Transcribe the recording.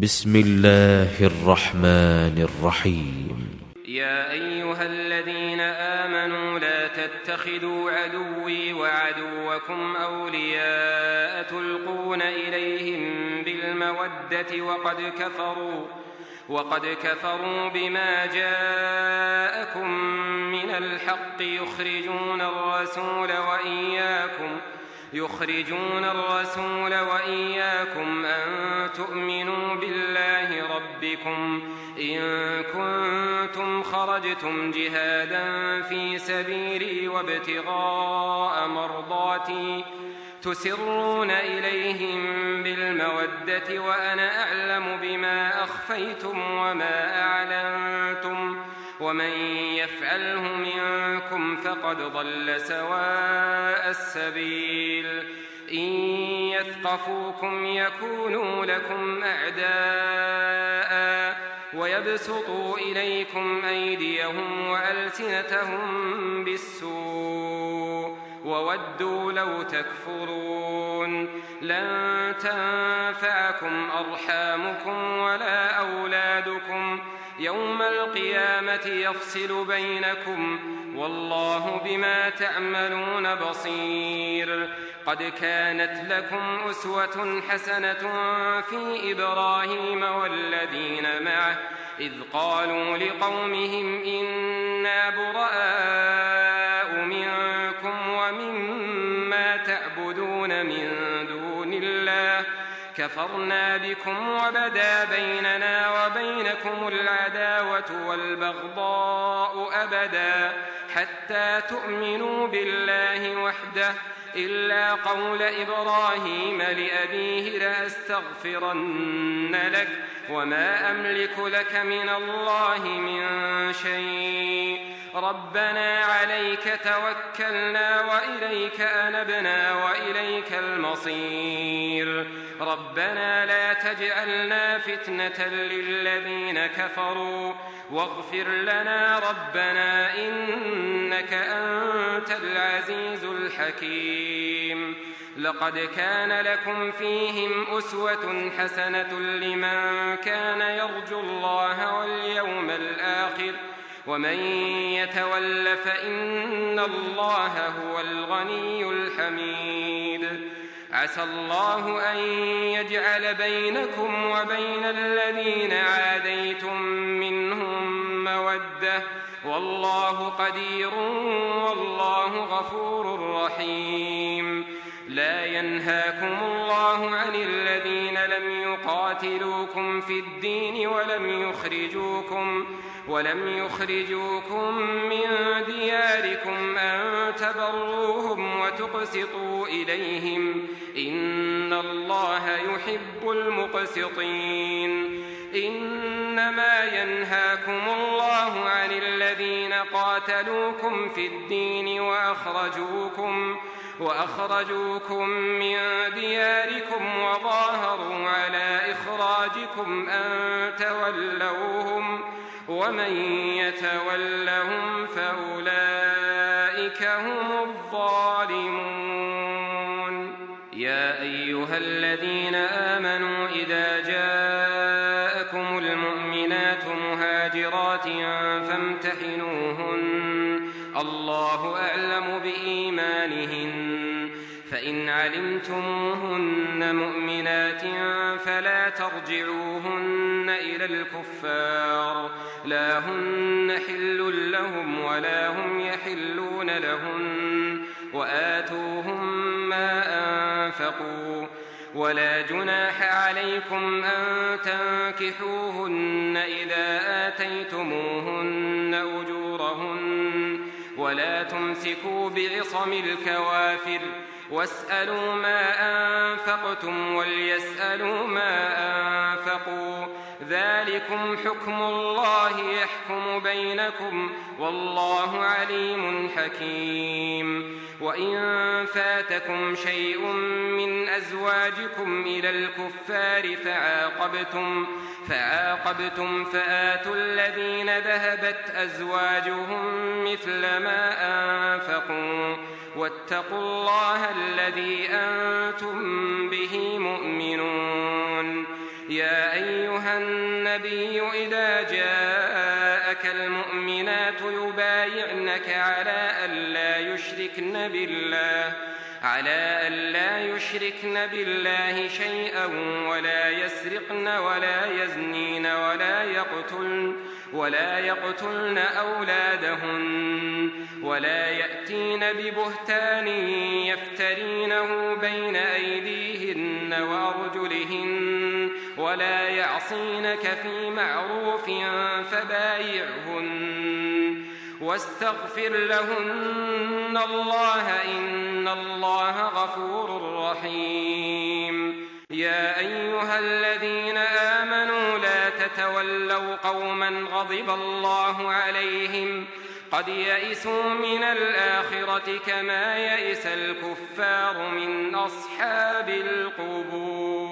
بسم الله الرحمن الرحيم. يا أيها الذين آمنوا لا تتخذوا عدوي وعدوكم أولياء تلقون إليهم بالمودة وقد كفروا بما جاءكم من الحق يخرجون الرسول وإياكم أن تؤمنوا بالله ربكم إن كنتم خرجتم جهادا في سبيلي وابتغاء مرضاتي تسرون إليهم بالمودة وأنا أعلم بما أخفيتم وما أعلنتم ومن يفعله منكم فقد ضل سواء السبيل إن يثقفوكم يكونوا لكم أعداء ويبسطوا إليكم أيديهم وألسنتهم بالسوء وودوا لو تكفرون لن تنفعكم أرحامكم ولا أولادكم يوم القيامة يفصل بينكم والله بما تعملون بصير. قد كانت لكم أسوة حسنة في إبراهيم والذين معه إذ قالوا لقومهم إنا براء منكم ومما تعبدون من دون الله كفرنا بكم وبدا بيننا وبينكم العداوة والبغضاء أبدا حتى تؤمنوا بالله وحده إلا قول إبراهيم لأبيه لأستغفرن لك وما أملك لك من الله من شيء ربنا عليك توكلنا وإليك أنبنا وإليك المصير ربنا لا تجعلنا فتنة للذين كفروا واغفر لنا ربنا إنك أنت العزيز الحكيم. لقد كان لكم فيهم أسوة حسنة لمن كان يرجو الله واليوم الآخر ومن يتول فإن الله هو الغني الحميد. عسى الله أن يجعل بينكم وبين الذين عاديتم منهم مودة والله قدير والله غفور رحيم. لا ينهاكم الله عن الذين لم يقاتلوكم في الدين ولم يخرجوكم من دياركم أن تبروهم وتقسطوا إليهم إن الله يحب المقسطين. إنما ينهاكم الله عن الذين قاتلوكم في الدين وأخرجوكم من دياركم وظاهروا على إخراجكم أن تولوهم ومن يتولهم فأولئك هم الظالمون. يا أيها الذين آمنوا إذا جاءكم المؤمنات مهاجرات فامتحنوهن الله أعلم بإيمانهن فإن علمتموهن مؤمنات فلا ترجعوهن إلى الكفار لا هن حل لهم ولا هم يحلون لهن وآتوهم ما أنفقوا ولا جناح عليكم أن تنكحوهن إذا آتيتموهن أجورهن ولا تمسكوا بعصم الكوافر واسألوا ما أنفقتم وليسألوا ما أنفقوا ذلكم حكم الله يحكم بينكم والله عليم حكيم. وإن فاتكم شيء من أزواجكم إلى الكفار فعاقبتم فآتوا الذين ذهبت أزواجهم مثل ما أنفقوا واتقوا الله الذي أنتم به مؤمنون. يا أيها النبي إذا جاءك المؤمنات يبايعنك على أن لا يشركن بالله شيئا ولا يسرقن ولا يزنين ولا يقتلن أولادهن ولا يأتين ببهتان يفترينه بين أيديهن وأرجلهن ولا يعصينك في معروف فبايعهن واستغفر لهن الله إن الله غفور رحيم. يا أيها الذين آمنوا لا تتولوا قوما غضب الله عليهم قد يئسوا من الآخرة كما يئس الكفار من أصحاب القبور.